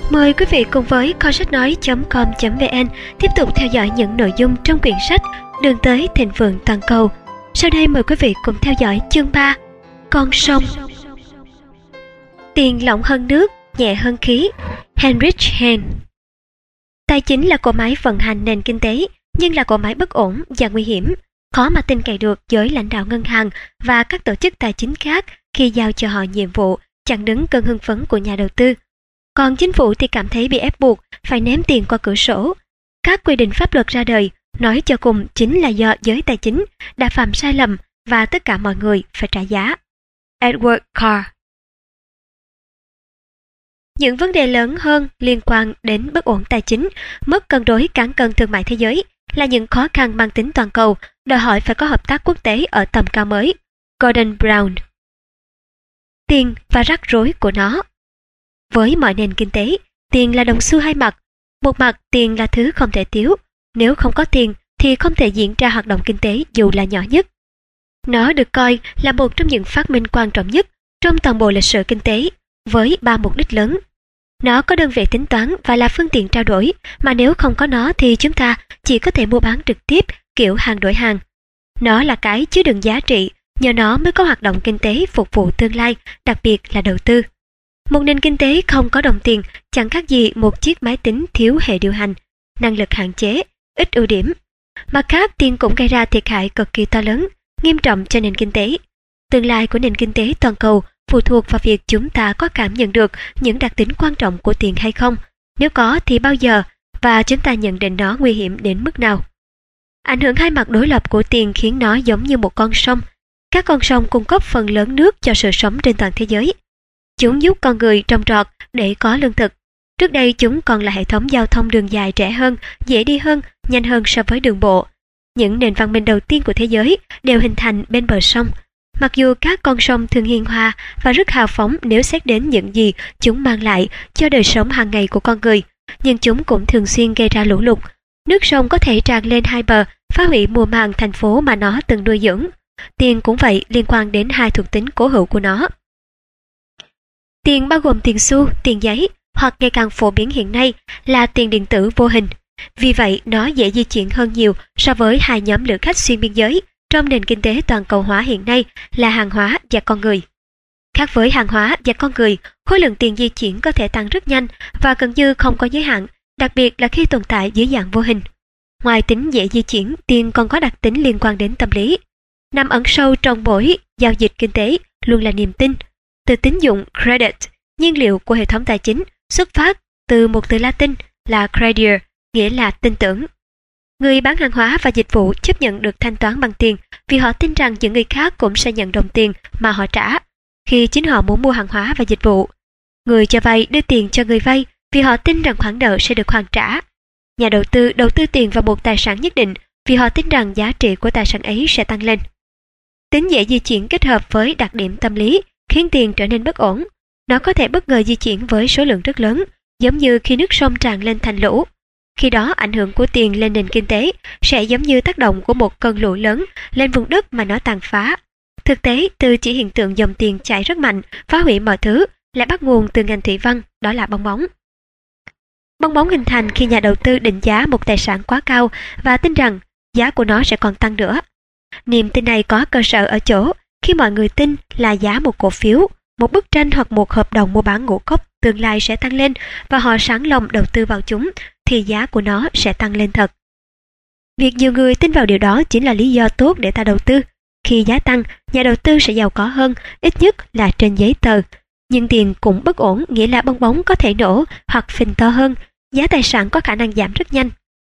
Mời quý vị cùng với kho sách nói.com.vn tiếp tục theo dõi những nội dung trong quyển sách Đường tới thịnh vượng toàn cầu. Sau đây mời quý vị cùng theo dõi chương 3, Con sông. Tiền lỏng hơn nước, nhẹ hơn khí. Heinrich Heine. Tài chính là cỗ máy vận hành nền kinh tế, nhưng là cỗ máy bất ổn và nguy hiểm, khó mà tin cậy được với lãnh đạo ngân hàng và các tổ chức tài chính khác khi giao cho họ nhiệm vụ chặn đứng cơn hưng phấn của nhà đầu tư. Còn chính phủ thì cảm thấy bị ép buộc phải ném tiền qua cửa sổ. Các quy định pháp luật ra đời, nói cho cùng chính là do giới tài chính đã phạm sai lầm và tất cả mọi người phải trả giá. Edward Carr. Những vấn đề lớn hơn liên quan đến bất ổn tài chính, mất cân đối cán cân thương mại thế giới là những khó khăn mang tính toàn cầu, đòi hỏi phải có hợp tác quốc tế ở tầm cao mới. Gordon Brown. Tiền và rắc rối của nó. Với mọi nền kinh tế, tiền là đồng xu hai mặt. Một mặt, tiền là thứ không thể thiếu. Nếu không có tiền thì không thể diễn ra hoạt động kinh tế dù là nhỏ nhất. Nó được coi là một trong những phát minh quan trọng nhất trong toàn bộ lịch sử kinh tế, với 3 mục đích lớn. Nó có đơn vị tính toán và là phương tiện trao đổi, mà nếu không có nó thì chúng ta chỉ có thể mua bán trực tiếp kiểu hàng đổi hàng. Nó là cái chứa đựng giá trị, nhờ nó mới có hoạt động kinh tế phục vụ tương lai, đặc biệt là đầu tư. Một nền kinh tế không có đồng tiền chẳng khác gì một chiếc máy tính thiếu hệ điều hành, năng lực hạn chế, ít ưu điểm. Mặt khác, tiền cũng gây ra thiệt hại cực kỳ to lớn, nghiêm trọng cho nền kinh tế. Tương lai của nền kinh tế toàn cầu phụ thuộc vào việc chúng ta có cảm nhận được những đặc tính quan trọng của tiền hay không, nếu có thì bao giờ, và chúng ta nhận định nó nguy hiểm đến mức nào. Ảnh hưởng hai mặt đối lập của tiền khiến nó giống như một con sông. Các con sông cung cấp phần lớn nước cho sự sống trên toàn thế giới. Chúng giúp con người trồng trọt để có lương thực. Trước đây chúng còn là hệ thống giao thông đường dài rẻ hơn, dễ đi hơn, nhanh hơn so với đường bộ. Những nền văn minh đầu tiên của thế giới đều hình thành bên bờ sông. Mặc dù các con sông thường hiền hòa và rất hào phóng nếu xét đến những gì chúng mang lại cho đời sống hàng ngày của con người, nhưng chúng cũng thường xuyên gây ra lũ lụt. Nước sông có thể tràn lên hai bờ, phá hủy mùa màng thành phố mà nó từng nuôi dưỡng. Tiền cũng vậy, liên quan đến hai thuộc tính cố hữu của nó. Tiền bao gồm tiền xu, tiền giấy, hoặc ngày càng phổ biến hiện nay là tiền điện tử vô hình. Vì vậy, nó dễ di chuyển hơn nhiều so với hai nhóm lữ khách xuyên biên giới trong nền kinh tế toàn cầu hóa hiện nay là hàng hóa và con người. Khác với hàng hóa và con người, khối lượng tiền di chuyển có thể tăng rất nhanh và gần như không có giới hạn, đặc biệt là khi tồn tại dưới dạng vô hình. Ngoài tính dễ di chuyển, tiền còn có đặc tính liên quan đến tâm lý. Nằm ẩn sâu trong mỗi giao dịch kinh tế luôn là niềm tin. Từ tín dụng credit, nhiên liệu của hệ thống tài chính, xuất phát từ một từ Latin là credior, nghĩa là tin tưởng. Người bán hàng hóa và dịch vụ chấp nhận được thanh toán bằng tiền vì họ tin rằng những người khác cũng sẽ nhận đồng tiền mà họ trả khi chính họ muốn mua hàng hóa và dịch vụ. Người cho vay đưa tiền cho người vay vì họ tin rằng khoản nợ sẽ được hoàn trả. Nhà đầu tư tiền vào một tài sản nhất định vì họ tin rằng giá trị của tài sản ấy sẽ tăng lên. Tính dễ di chuyển kết hợp với đặc điểm tâm lý khiến tiền trở nên bất ổn. Nó có thể bất ngờ di chuyển với số lượng rất lớn, giống như khi nước sông tràn lên thành lũ. Khi đó, ảnh hưởng của tiền lên nền kinh tế sẽ giống như tác động của một cơn lũ lớn lên vùng đất mà nó tàn phá. Thực tế, từ chỉ hiện tượng dòng tiền chảy rất mạnh, phá hủy mọi thứ, lại bắt nguồn từ ngành thủy văn, đó là bong bóng. Bong bóng hình thành khi nhà đầu tư định giá một tài sản quá cao và tin rằng giá của nó sẽ còn tăng nữa. Niềm tin này có cơ sở ở chỗ khi mọi người tin là giá một cổ phiếu, một bức tranh hoặc một hợp đồng mua bán ngũ cốc tương lai sẽ tăng lên và họ sẵn lòng đầu tư vào chúng, thì giá của nó sẽ tăng lên thật. Việc nhiều người tin vào điều đó chính là lý do tốt để ta đầu tư. Khi giá tăng, nhà đầu tư sẽ giàu có hơn, ít nhất là trên giấy tờ. Nhưng tiền cũng bất ổn, nghĩa là bong bóng có thể nổ hoặc phình to hơn, giá tài sản có khả năng giảm rất nhanh.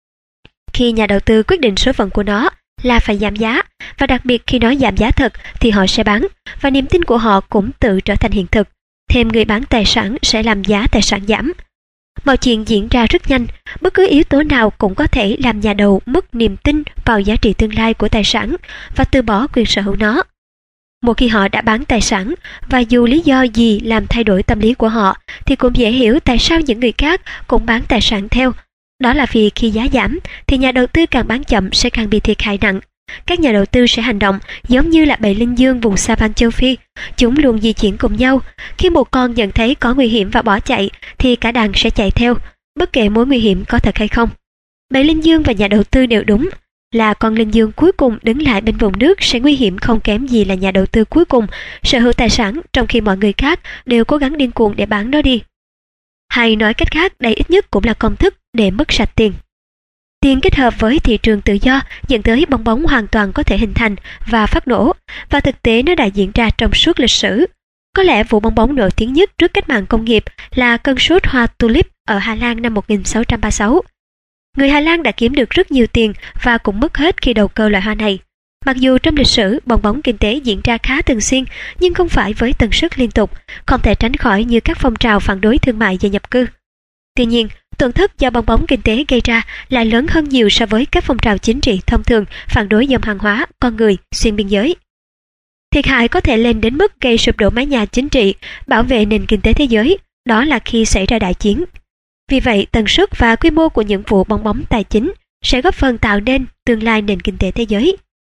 Khi nhà đầu tư quyết định số phận của nó là phải giảm giá, và đặc biệt khi nó giảm giá thật thì họ sẽ bán, và niềm tin của họ cũng tự trở thành hiện thực. Thêm người bán tài sản sẽ làm giá tài sản giảm. Mọi chuyện diễn ra rất nhanh, bất cứ yếu tố nào cũng có thể làm nhà đầu mất niềm tin vào giá trị tương lai của tài sản và từ bỏ quyền sở hữu nó. Một khi họ đã bán tài sản, và dù lý do gì làm thay đổi tâm lý của họ, thì cũng dễ hiểu tại sao những người khác cũng bán tài sản theo. Đó là vì khi giá giảm, thì nhà đầu tư càng bán chậm sẽ càng bị thiệt hại nặng. các nhà đầu tư sẽ hành động giống như là bầy linh dương vùng Savan châu Phi. Chúng luôn di chuyển cùng nhau. Khi một con nhận thấy có nguy hiểm và bỏ chạy, thì cả đàn sẽ chạy theo, bất kể mối nguy hiểm có thật hay không. Bầy linh dương và nhà đầu tư đều đúng, là con linh dương cuối cùng đứng lại bên vùng nước sẽ nguy hiểm không kém gì là nhà đầu tư cuối cùng sở hữu tài sản, trong khi mọi người khác đều cố gắng điên cuồng để bán nó đi. Hay nói cách khác, đây ít nhất cũng là công thức để mất sạch tiền. Tiền kết hợp với thị trường tự do dẫn tới bong bóng hoàn toàn có thể hình thành và phát nổ, và thực tế nó đã diễn ra trong suốt lịch sử. Có lẽ vụ bong bóng nổi tiếng nhất trước cách mạng công nghiệp là cơn sốt hoa tulip ở Hà Lan năm 1636. Người Hà Lan đã kiếm được rất nhiều tiền và cũng mất hết khi đầu cơ loại hoa này. Mặc dù trong lịch sử bong bóng kinh tế diễn ra khá thường xuyên, nhưng không phải với tần suất liên tục, không thể tránh khỏi như các phong trào phản đối thương mại và nhập cư. Tuy nhiên, tổn thất do bong bóng kinh tế gây ra lại lớn hơn nhiều so với các phong trào chính trị thông thường phản đối dòng hàng hóa, con người, xuyên biên giới. Thiệt hại có thể lên đến mức gây sụp đổ mái nhà chính trị, bảo vệ nền kinh tế thế giới, đó là khi xảy ra đại chiến. Vì vậy, tần suất và quy mô của những vụ bong bóng tài chính sẽ góp phần tạo nên tương lai nền kinh tế thế giới.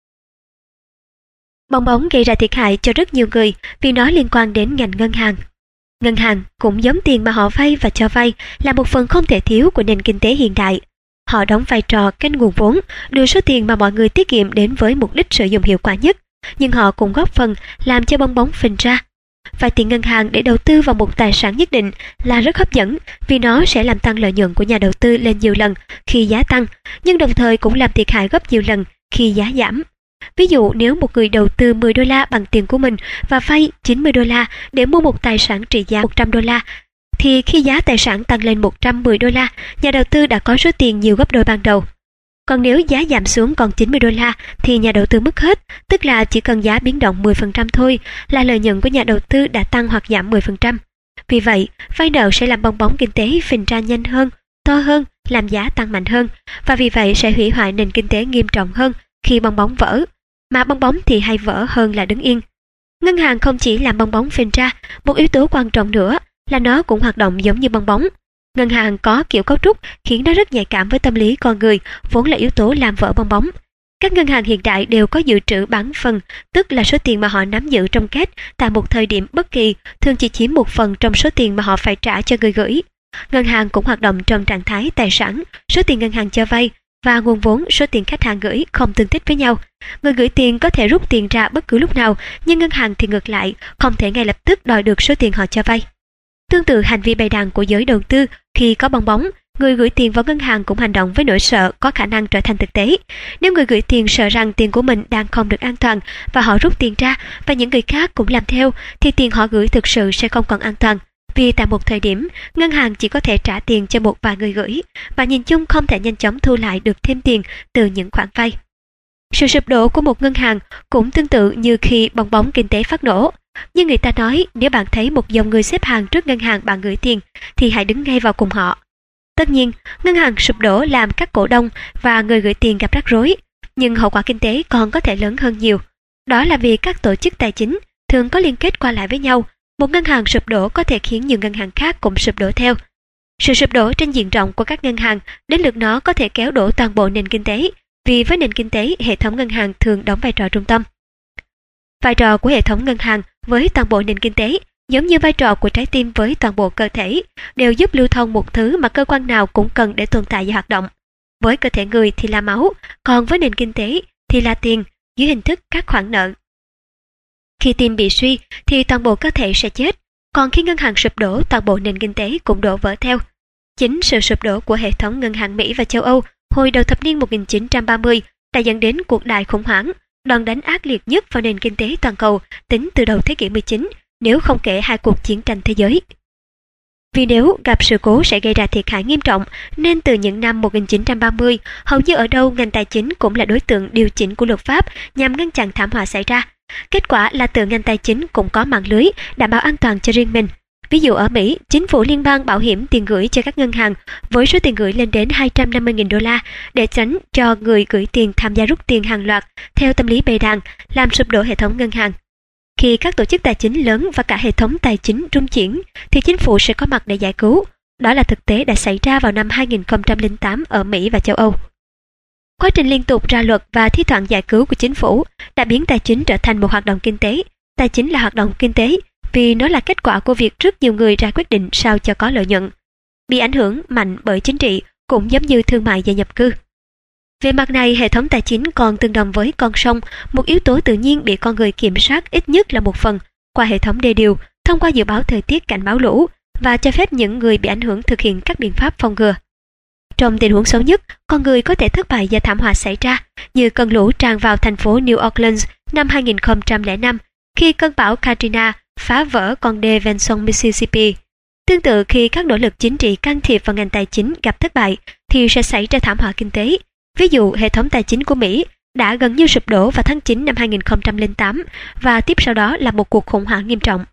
Bong bóng gây ra thiệt hại cho rất nhiều người vì nó liên quan đến ngành ngân hàng. Ngân hàng cũng giống tiền mà họ vay và cho vay, là một phần không thể thiếu của nền kinh tế hiện đại. Họ đóng vai trò kênh nguồn vốn, đưa số tiền mà mọi người tiết kiệm đến với mục đích sử dụng hiệu quả nhất, nhưng họ cũng góp phần làm cho bong bóng phình ra. Vay tiền ngân hàng để đầu tư vào một tài sản nhất định là rất hấp dẫn, vì nó sẽ làm tăng lợi nhuận của nhà đầu tư lên nhiều lần khi giá tăng, nhưng đồng thời cũng làm thiệt hại gấp nhiều lần khi giá giảm. Ví dụ, nếu một người đầu tư 10 đô la bằng tiền của mình và vay 90 đô la để mua một tài sản trị giá 100 đô la, thì khi giá tài sản tăng lên 110 đô la, nhà đầu tư đã có số tiền nhiều gấp đôi ban đầu. Còn nếu giá giảm xuống còn 90 đô la thì nhà đầu tư mất hết, tức là chỉ cần giá biến động 10% thôi là lợi nhuận của nhà đầu tư đã tăng hoặc giảm 10%. Vì vậy, vay nợ sẽ làm bong bóng kinh tế phình ra nhanh hơn, to hơn, làm giá tăng mạnh hơn, và vì vậy sẽ hủy hoại nền kinh tế nghiêm trọng hơn khi bong bóng vỡ, mà bong bóng thì hay vỡ hơn là đứng yên. Ngân hàng không chỉ làm bong bóng phình ra, một yếu tố quan trọng nữa là nó cũng hoạt động giống như bong bóng. Ngân hàng có kiểu cấu trúc khiến nó rất nhạy cảm với tâm lý con người, vốn là yếu tố làm vỡ bong bóng. Các ngân hàng hiện đại đều có dự trữ bán phần, tức là số tiền mà họ nắm giữ trong két tại một thời điểm bất kỳ, thường chỉ chiếm một phần trong số tiền mà họ phải trả cho người gửi. Ngân hàng cũng hoạt động trong trạng thái tài sản, số tiền ngân hàng cho vay và nguồn vốn, số tiền khách hàng gửi không tương thích với nhau. Người gửi tiền có thể rút tiền ra bất cứ lúc nào, nhưng ngân hàng thì ngược lại, không thể ngay lập tức đòi được số tiền họ cho vay. Tương tự hành vi bày đàn của giới đầu tư, khi có bong bóng, người gửi tiền vào ngân hàng cũng hành động với nỗi sợ có khả năng trở thành thực tế. Nếu người gửi tiền sợ rằng tiền của mình đang không được an toàn và họ rút tiền ra, và những người khác cũng làm theo, thì tiền họ gửi thực sự sẽ không còn an toàn. Vì tại một thời điểm, ngân hàng chỉ có thể trả tiền cho một vài người gửi, và nhìn chung không thể nhanh chóng thu lại được thêm tiền từ những khoản vay. Sự sụp đổ của một ngân hàng cũng tương tự như khi bong bóng kinh tế phát nổ. Nhưng người ta nói, nếu bạn thấy một dòng người xếp hàng trước ngân hàng bạn gửi tiền, thì hãy đứng ngay vào cùng họ. Tất nhiên, ngân hàng sụp đổ làm các cổ đông và người gửi tiền gặp rắc rối, nhưng hậu quả kinh tế còn có thể lớn hơn nhiều. Đó là vì các tổ chức tài chính thường có liên kết qua lại với nhau. Một ngân hàng sụp đổ có thể khiến nhiều ngân hàng khác cũng sụp đổ theo. Sự sụp đổ trên diện rộng của các ngân hàng đến lượt nó có thể kéo đổ toàn bộ nền kinh tế, vì với nền kinh tế, hệ thống ngân hàng thường đóng vai trò trung tâm. Vai trò của hệ thống ngân hàng với toàn bộ nền kinh tế giống như vai trò của trái tim với toàn bộ cơ thể, đều giúp lưu thông một thứ mà cơ quan nào cũng cần để tồn tại và hoạt động. Với cơ thể người thì là máu, còn với nền kinh tế thì là tiền dưới hình thức các khoản nợ. Khi tim bị suy thì toàn bộ cơ thể sẽ chết, còn khi ngân hàng sụp đổ, toàn bộ nền kinh tế cũng đổ vỡ theo. Chính sự sụp đổ của hệ thống ngân hàng Mỹ và châu Âu hồi đầu thập niên 1930 đã dẫn đến cuộc đại khủng hoảng, đòn đánh ác liệt nhất vào nền kinh tế toàn cầu tính từ đầu thế kỷ 19, nếu không kể hai cuộc chiến tranh thế giới. Vì nếu gặp sự cố sẽ gây ra thiệt hại nghiêm trọng, nên từ những năm 1930, hầu như ở đâu ngành tài chính cũng là đối tượng điều chỉnh của luật pháp nhằm ngăn chặn thảm họa xảy ra. Kết quả là từ ngành tài chính cũng có mạng lưới đảm bảo an toàn cho riêng mình. Ví dụ ở Mỹ, chính phủ liên bang bảo hiểm tiền gửi cho các ngân hàng với số tiền gửi lên đến 250.000 đô la để tránh cho người gửi tiền tham gia rút tiền hàng loạt theo tâm lý bầy đàn, làm sụp đổ hệ thống ngân hàng. Khi các tổ chức tài chính lớn và cả hệ thống tài chính rung chuyển, thì chính phủ sẽ có mặt để giải cứu. Đó là thực tế đã xảy ra vào năm 2008 ở Mỹ và châu Âu. Quá trình liên tục ra luật và thi thoảng giải cứu của chính phủ đã biến tài chính trở thành một hoạt động kinh tế. Tài chính là hoạt động kinh tế vì nó là kết quả của việc rất nhiều người ra quyết định sao cho có lợi nhuận. Bị ảnh hưởng mạnh bởi chính trị cũng giống như thương mại và nhập cư. Về mặt này, hệ thống tài chính còn tương đồng với con sông, một yếu tố tự nhiên bị con người kiểm soát ít nhất là một phần qua hệ thống đê điều, thông qua dự báo thời tiết, cảnh báo lũ và cho phép những người bị ảnh hưởng thực hiện các biện pháp phòng ngừa. Trong tình huống xấu nhất, con người có thể thất bại và thảm họa xảy ra, như cơn lũ tràn vào thành phố New Orleans năm 2005 khi cơn bão Katrina phá vỡ con đê ven sông Mississippi. Tương tự, khi các nỗ lực chính trị can thiệp vào ngành tài chính gặp thất bại thì sẽ xảy ra thảm họa kinh tế. Ví dụ, hệ thống tài chính của Mỹ đã gần như sụp đổ vào tháng 9 năm 2008 và tiếp sau đó là một cuộc khủng hoảng nghiêm trọng.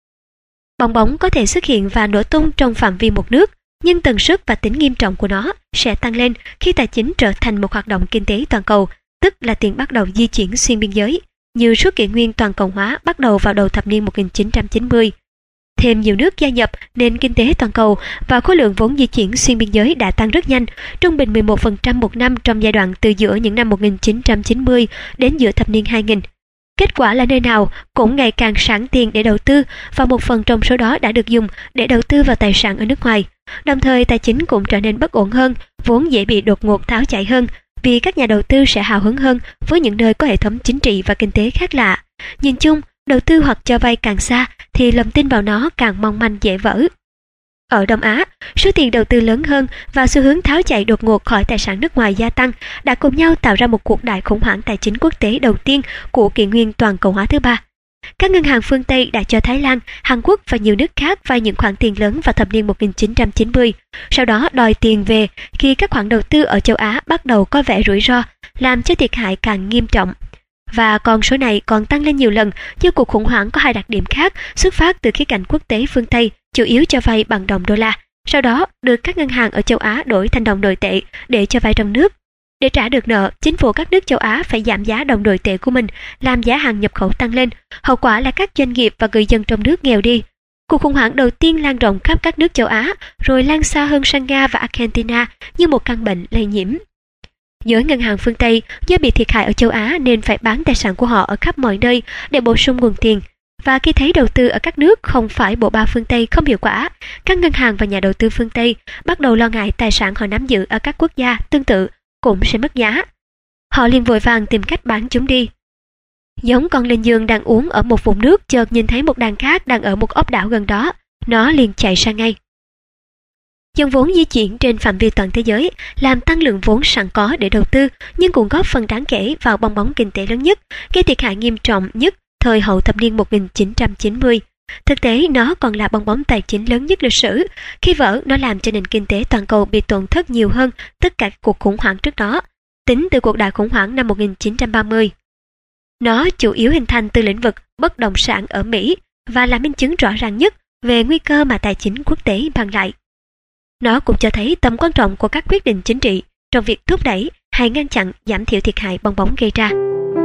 Bong bóng có thể xuất hiện và nổ tung trong phạm vi một nước, nhưng tần suất và tính nghiêm trọng của nó sẽ tăng lên khi tài chính trở thành một hoạt động kinh tế toàn cầu, tức là tiền bắt đầu di chuyển xuyên biên giới, như suốt kỷ nguyên toàn cầu hóa bắt đầu vào đầu thập niên 1990. Thêm nhiều nước gia nhập nền kinh tế toàn cầu và khối lượng vốn di chuyển xuyên biên giới đã tăng rất nhanh, trung bình 11% một năm trong giai đoạn từ giữa những năm 1990 đến giữa thập niên 2000. Kết quả là nơi nào cũng ngày càng sẵn tiền để đầu tư, và một phần trong số đó đã được dùng để đầu tư vào tài sản ở nước ngoài. Đồng thời, tài chính cũng trở nên bất ổn hơn, vốn dễ bị đột ngột tháo chạy hơn, vì các nhà đầu tư sẽ hào hứng hơn với những nơi có hệ thống chính trị và kinh tế khác lạ. Nhìn chung, đầu tư hoặc cho vay càng xa thì lòng tin vào nó càng mong manh dễ vỡ. Ở Đông Á, số tiền đầu tư lớn hơn và xu hướng tháo chạy đột ngột khỏi tài sản nước ngoài gia tăng đã cùng nhau tạo ra một cuộc đại khủng hoảng tài chính quốc tế đầu tiên của kỷ nguyên toàn cầu hóa thứ ba. Các ngân hàng phương Tây đã cho Thái Lan, Hàn Quốc và nhiều nước khác vay những khoản tiền lớn vào thập niên 1990, sau đó đòi tiền về khi các khoản đầu tư ở châu Á bắt đầu có vẻ rủi ro, làm cho thiệt hại càng nghiêm trọng. Và con số này còn tăng lên nhiều lần do cuộc khủng hoảng có hai đặc điểm khác xuất phát từ khía cạnh quốc tế phương Tây, chủ yếu cho vay bằng đồng đô la, sau đó được các ngân hàng ở châu Á đổi thành đồng nội tệ để cho vay trong nước. Để trả được nợ, chính phủ các nước châu Á phải giảm giá đồng nội tệ của mình, làm giá hàng nhập khẩu tăng lên. Hậu quả là các doanh nghiệp và người dân trong nước nghèo đi. Cuộc khủng hoảng đầu tiên lan rộng khắp các nước châu Á, rồi lan xa hơn sang Nga và Argentina như một căn bệnh lây nhiễm. Giới ngân hàng phương Tây do bị thiệt hại ở châu Á nên phải bán tài sản của họ ở khắp mọi nơi để bổ sung nguồn tiền. Và khi thấy đầu tư ở các nước không phải bộ ba phương Tây không hiệu quả, các ngân hàng và nhà đầu tư phương Tây bắt đầu lo ngại tài sản họ nắm giữ ở các quốc gia tương tự cũng sẽ mất giá. Họ liền vội vàng tìm cách bán chúng đi. Giống con lên giường đang uống ở một vùng nước chợt nhìn thấy một đàn khác đang ở một ốc đảo gần đó, nó liền chạy sang ngay. Dòng vốn di chuyển trên phạm vi toàn thế giới làm tăng lượng vốn sẵn có để đầu tư, nhưng cũng góp phần đáng kể vào bong bóng kinh tế lớn nhất, gây thiệt hại nghiêm trọng nhất thời hậu thập niên 1990. Thực tế, nó còn là bong bóng tài chính lớn nhất lịch sử. Khi vỡ, nó làm cho nền kinh tế toàn cầu bị tổn thất nhiều hơn tất cả cuộc khủng hoảng trước đó, tính từ cuộc đại khủng hoảng năm 1930. Nó chủ yếu hình thành từ lĩnh vực bất động sản ở Mỹ và là minh chứng rõ ràng nhất về nguy cơ mà tài chính quốc tế mang lại. Nó cũng cho thấy tầm quan trọng của các quyết định chính trị trong việc thúc đẩy hay ngăn chặn giảm thiểu thiệt hại bong bóng gây ra.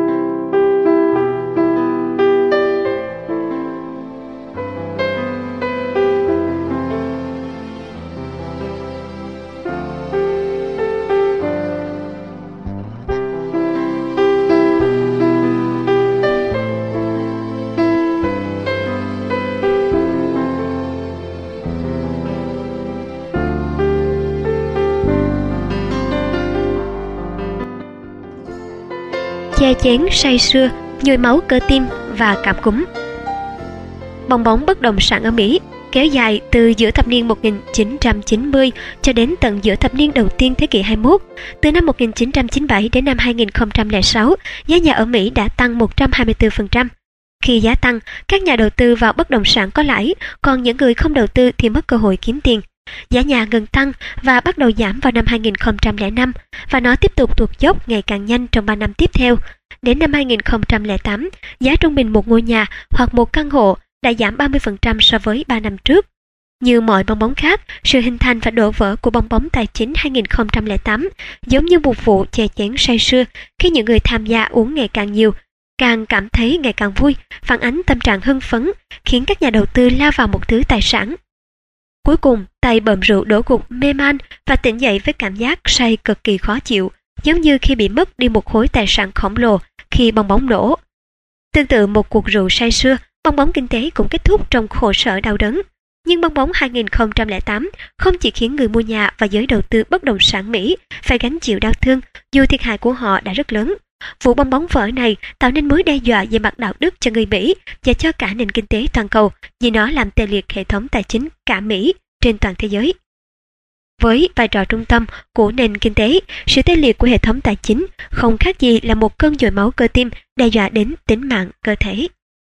Che chén say sưa, nhồi máu cơ tim và cảm cúm. Bong bóng bất động sản ở Mỹ kéo dài từ giữa thập niên 1990 cho đến tận giữa thập niên đầu tiên thế kỷ 21. Từ năm 1997 đến năm 2006, giá nhà ở Mỹ đã tăng 124%. Khi giá tăng, các nhà đầu tư vào bất động sản có lãi, còn những người không đầu tư thì mất cơ hội kiếm tiền. Giá nhà ngừng tăng và bắt đầu giảm vào năm 2005 và nó tiếp tục tụt dốc ngày càng nhanh trong 3 năm tiếp theo. Đến năm 2008, giá trung bình một ngôi nhà hoặc một căn hộ đã giảm 30% so với 3 năm trước. Như mọi bong bóng khác, sự hình thành và đổ vỡ của bong bóng tài chính 2008 giống như một vụ chè chén say sưa khi những người tham gia uống ngày càng nhiều, càng cảm thấy ngày càng vui, phản ánh tâm trạng hưng phấn, khiến các nhà đầu tư lao vào một thứ tài sản. Cuối cùng, tay bợm rượu đổ gục mê man và tỉnh dậy với cảm giác say cực kỳ khó chịu giống như khi bị mất đi một khối tài sản khổng lồ khi bong bóng nổ. Tương tự một cuộc rượu say sưa, bong bóng kinh tế cũng kết thúc trong khổ sở đau đớn. Nhưng bong bóng 2008 không chỉ khiến người mua nhà và giới đầu tư bất động sản Mỹ phải gánh chịu đau thương, dù thiệt hại của họ đã rất lớn. Vụ bong bóng vỡ này tạo nên mối đe dọa về mặt đạo đức cho người Mỹ và cho cả nền kinh tế toàn cầu, vì nó làm tê liệt hệ thống tài chính cả Mỹ trên toàn thế giới. Với vai trò trung tâm của nền kinh tế, sự tê liệt của hệ thống tài chính không khác gì là một cơn dội máu cơ tim đe dọa đến tính mạng cơ thể.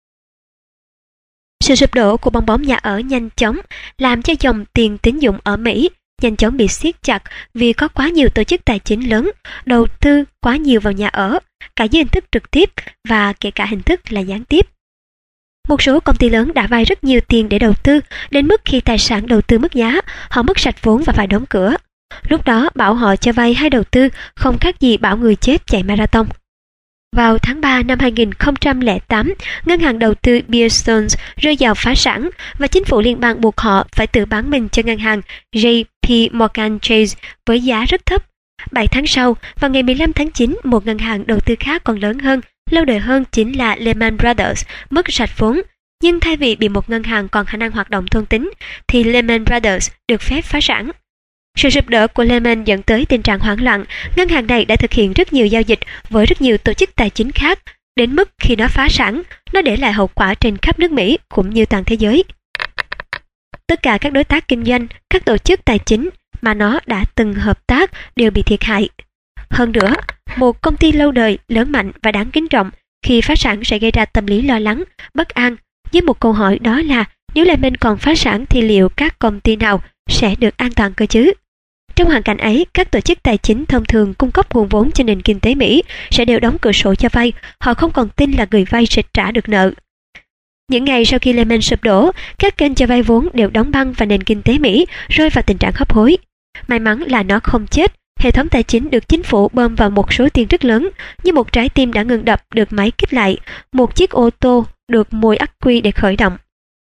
Sự sụp đổ của bong bóng nhà ở nhanh chóng làm cho dòng tiền tín dụng ở Mỹ nhanh chóng bị siết chặt vì có quá nhiều tổ chức tài chính lớn đầu tư quá nhiều vào nhà ở, cả dưới hình thức trực tiếp và kể cả hình thức là gián tiếp. Một số công ty lớn đã vay rất nhiều tiền để đầu tư, đến mức khi tài sản đầu tư mất giá, họ mất sạch vốn và phải đóng cửa. Lúc đó bảo họ cho vay hay đầu tư không khác gì bảo người chết chạy marathon. Vào tháng 3 năm 2008, ngân hàng đầu tư Bear Stearns rơi vào phá sản và chính phủ liên bang buộc họ phải tự bán mình cho ngân hàng JP Morgan Chase với giá rất thấp. 7 tháng sau, vào ngày 15 tháng 9, một ngân hàng đầu tư khác còn lớn hơn, lâu đời hơn chính là Lehman Brothers mất sạch vốn. Nhưng thay vì bị một ngân hàng còn khả năng hoạt động thôn tính, thì Lehman Brothers được phép phá sản. Sự sụp đổ của Lehman dẫn tới tình trạng hoảng loạn. Ngân hàng này đã thực hiện rất nhiều giao dịch với rất nhiều tổ chức tài chính khác, đến mức khi nó phá sản, nó để lại hậu quả trên khắp nước Mỹ cũng như toàn thế giới. Tất cả các đối tác kinh doanh, các tổ chức tài chính mà nó đã từng hợp tác đều bị thiệt hại. Hơn nữa, một công ty lâu đời, lớn mạnh và đáng kính trọng khi phá sản sẽ gây ra tâm lý lo lắng, bất an, với một câu hỏi đó là nếu Lehman còn phá sản thì liệu các công ty nào sẽ được an toàn cơ chứ? Trong hoàn cảnh ấy, các tổ chức tài chính thông thường cung cấp nguồn vốn cho nền kinh tế Mỹ sẽ đều đóng cửa sổ cho vay, họ không còn tin là người vay sẽ trả được nợ. Những ngày sau khi Lehman sụp đổ, các kênh cho vay vốn đều đóng băng và nền kinh tế Mỹ rơi vào tình trạng hấp hối. May mắn là nó không chết, hệ thống tài chính được chính phủ bơm vào một số tiền rất lớn, như một trái tim đã ngừng đập được máy kích lại, một chiếc ô tô được mồi ắc quy để khởi động.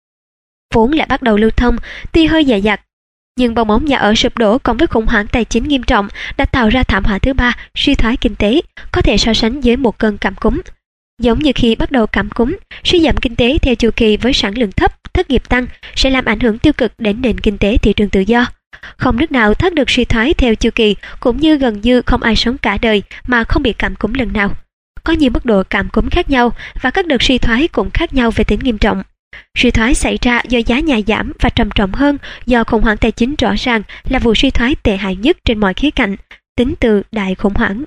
Vốn lại bắt đầu lưu thông, tuy hơi dè dặt, nhưng bong bóng nhà ở sụp đổ cộng với khủng hoảng tài chính nghiêm trọng đã tạo ra thảm họa thứ ba, suy thoái kinh tế, có thể so sánh với một cơn cảm cúm. Giống như khi bắt đầu cảm cúm, suy giảm kinh tế theo chu kỳ với sản lượng thấp, thất nghiệp tăng sẽ làm ảnh hưởng tiêu cực đến nền kinh tế thị trường tự do. Không nước nào thoát được suy thoái theo chu kỳ, cũng như gần như không ai sống cả đời mà không bị cảm cúm lần nào. Có nhiều mức độ cảm cúm khác nhau và các đợt suy thoái cũng khác nhau về tính nghiêm trọng. Suy thoái xảy ra do giá nhà giảm và trầm trọng hơn do khủng hoảng tài chính rõ ràng là vụ suy thoái tệ hại nhất trên mọi khía cạnh, tính từ đại khủng hoảng.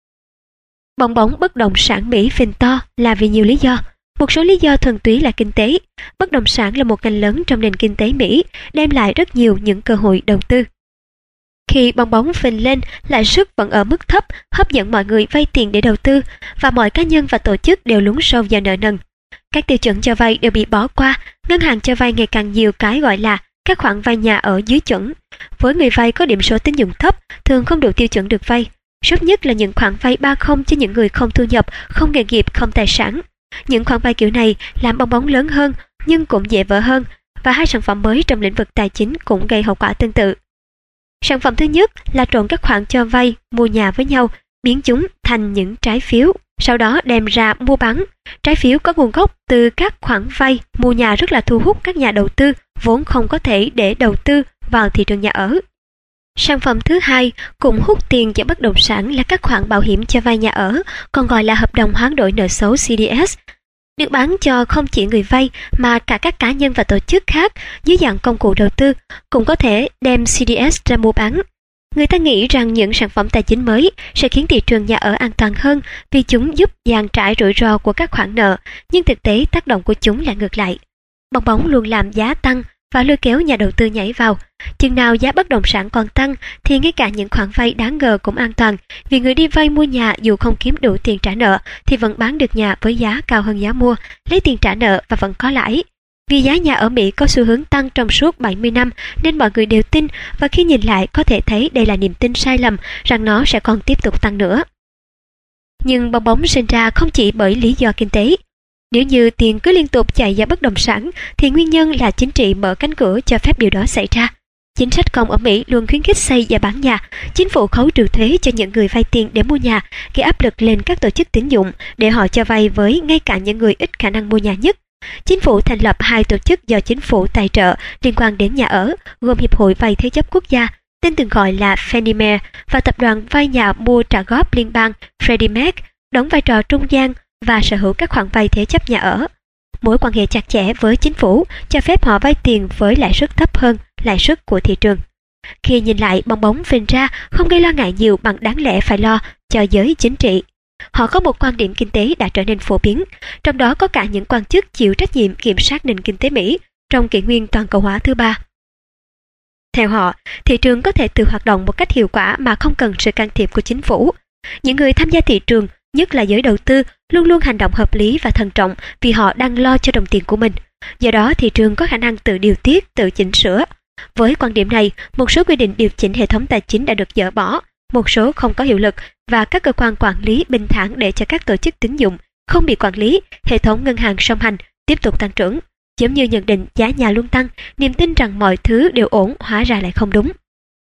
Bong bóng bất động sản Mỹ phình to là vì nhiều lý do. Một số lý do thuần túy là kinh tế. Bất động sản là một ngành lớn trong nền kinh tế Mỹ, đem lại rất nhiều những cơ hội đầu tư. Khi bong bóng phình lên, lãi suất vẫn ở mức thấp, hấp dẫn mọi người vay tiền để đầu tư, và mọi cá nhân và tổ chức đều lún sâu vào nợ nần. Các tiêu chuẩn cho vay đều bị bỏ qua, ngân hàng cho vay ngày càng nhiều cái gọi là các khoản vay nhà ở dưới chuẩn. Với người vay có điểm số tín dụng thấp, thường không đủ tiêu chuẩn được vay. Sốt nhất là những khoản vay 30 cho những người không thu nhập, không nghề nghiệp, không tài sản. Những khoản vay kiểu này làm bong bóng lớn hơn nhưng cũng dễ vỡ hơn, và hai sản phẩm mới trong lĩnh vực tài chính cũng gây hậu quả tương tự. Sản phẩm thứ nhất là trộn các khoản cho vay, mua nhà với nhau, biến chúng thành những trái phiếu, sau đó đem ra mua bán. Trái phiếu có nguồn gốc từ các khoản vay, mua nhà rất là thu hút các nhà đầu tư vốn không có thể để đầu tư vào thị trường nhà ở. Sản phẩm thứ hai cũng hút tiền cho bất động sản là các khoản bảo hiểm cho vay nhà ở, còn gọi là hợp đồng hoán đổi nợ xấu CDS, được bán cho không chỉ người vay mà cả các cá nhân và tổ chức khác dưới dạng công cụ đầu tư cũng có thể đem CDS ra mua bán. Người ta nghĩ rằng những sản phẩm tài chính mới sẽ khiến thị trường nhà ở an toàn hơn vì chúng giúp dàn trải rủi ro của các khoản nợ, nhưng thực tế tác động của chúng là ngược lại. Bong bóng luôn làm giá tăng và lôi kéo nhà đầu tư nhảy vào. Chừng nào giá bất động sản còn tăng thì ngay cả những khoản vay đáng ngờ cũng an toàn, vì người đi vay mua nhà dù không kiếm đủ tiền trả nợ thì vẫn bán được nhà với giá cao hơn giá mua, lấy tiền trả nợ và vẫn có lãi. Vì giá nhà ở Mỹ có xu hướng tăng trong suốt 70 năm nên mọi người đều tin, và khi nhìn lại có thể thấy đây là niềm tin sai lầm rằng nó sẽ còn tiếp tục tăng nữa. Nhưng bong bóng sinh ra không chỉ bởi lý do kinh tế. Nếu như tiền cứ liên tục chạy vào bất động sản thì nguyên nhân là chính trị mở cánh cửa cho phép điều đó xảy ra. Chính sách công ở Mỹ luôn khuyến khích xây và bán nhà. Chính phủ khấu trừ thuế cho những người vay tiền để mua nhà, gây áp lực lên các tổ chức tín dụng để họ cho vay với ngay cả những người ít khả năng mua nhà nhất. Chính phủ thành lập 2 tổ chức do chính phủ tài trợ liên quan đến nhà ở, gồm Hiệp hội vay thế chấp quốc gia, tên thường gọi là Fannie Mae, và tập đoàn vay nhà mua trả góp liên bang Freddie Mac, đóng vai trò trung gian và sở hữu các khoản vay thế chấp nhà ở. Mối quan hệ chặt chẽ với chính phủ cho phép họ vay tiền với lãi suất thấp hơn lãi suất của thị trường. Khi nhìn lại, bong bóng phình ra không gây lo ngại nhiều bằng đáng lẽ phải lo cho giới chính trị. Họ có một quan điểm kinh tế đã trở nên phổ biến, trong đó có cả những quan chức chịu trách nhiệm kiểm soát nền kinh tế Mỹ trong kỷ nguyên toàn cầu hóa thứ 3. Theo họ, thị trường có thể tự hoạt động một cách hiệu quả mà không cần sự can thiệp của chính phủ. Những người tham gia thị trường, nhất là giới đầu tư, luôn luôn hành động hợp lý và thận trọng vì họ đang lo cho đồng tiền của mình. Do đó, thị trường có khả năng tự điều tiết, tự chỉnh sửa. Với quan điểm này, một số quy định điều chỉnh hệ thống tài chính đã được dỡ bỏ, một số không có hiệu lực, và các cơ quan quản lý bình thản để cho các tổ chức tín dụng không bị quản lý. Hệ thống ngân hàng song hành tiếp tục tăng trưởng. Giống như nhận định giá nhà luôn tăng, niềm tin rằng mọi thứ đều ổn hóa ra lại không đúng.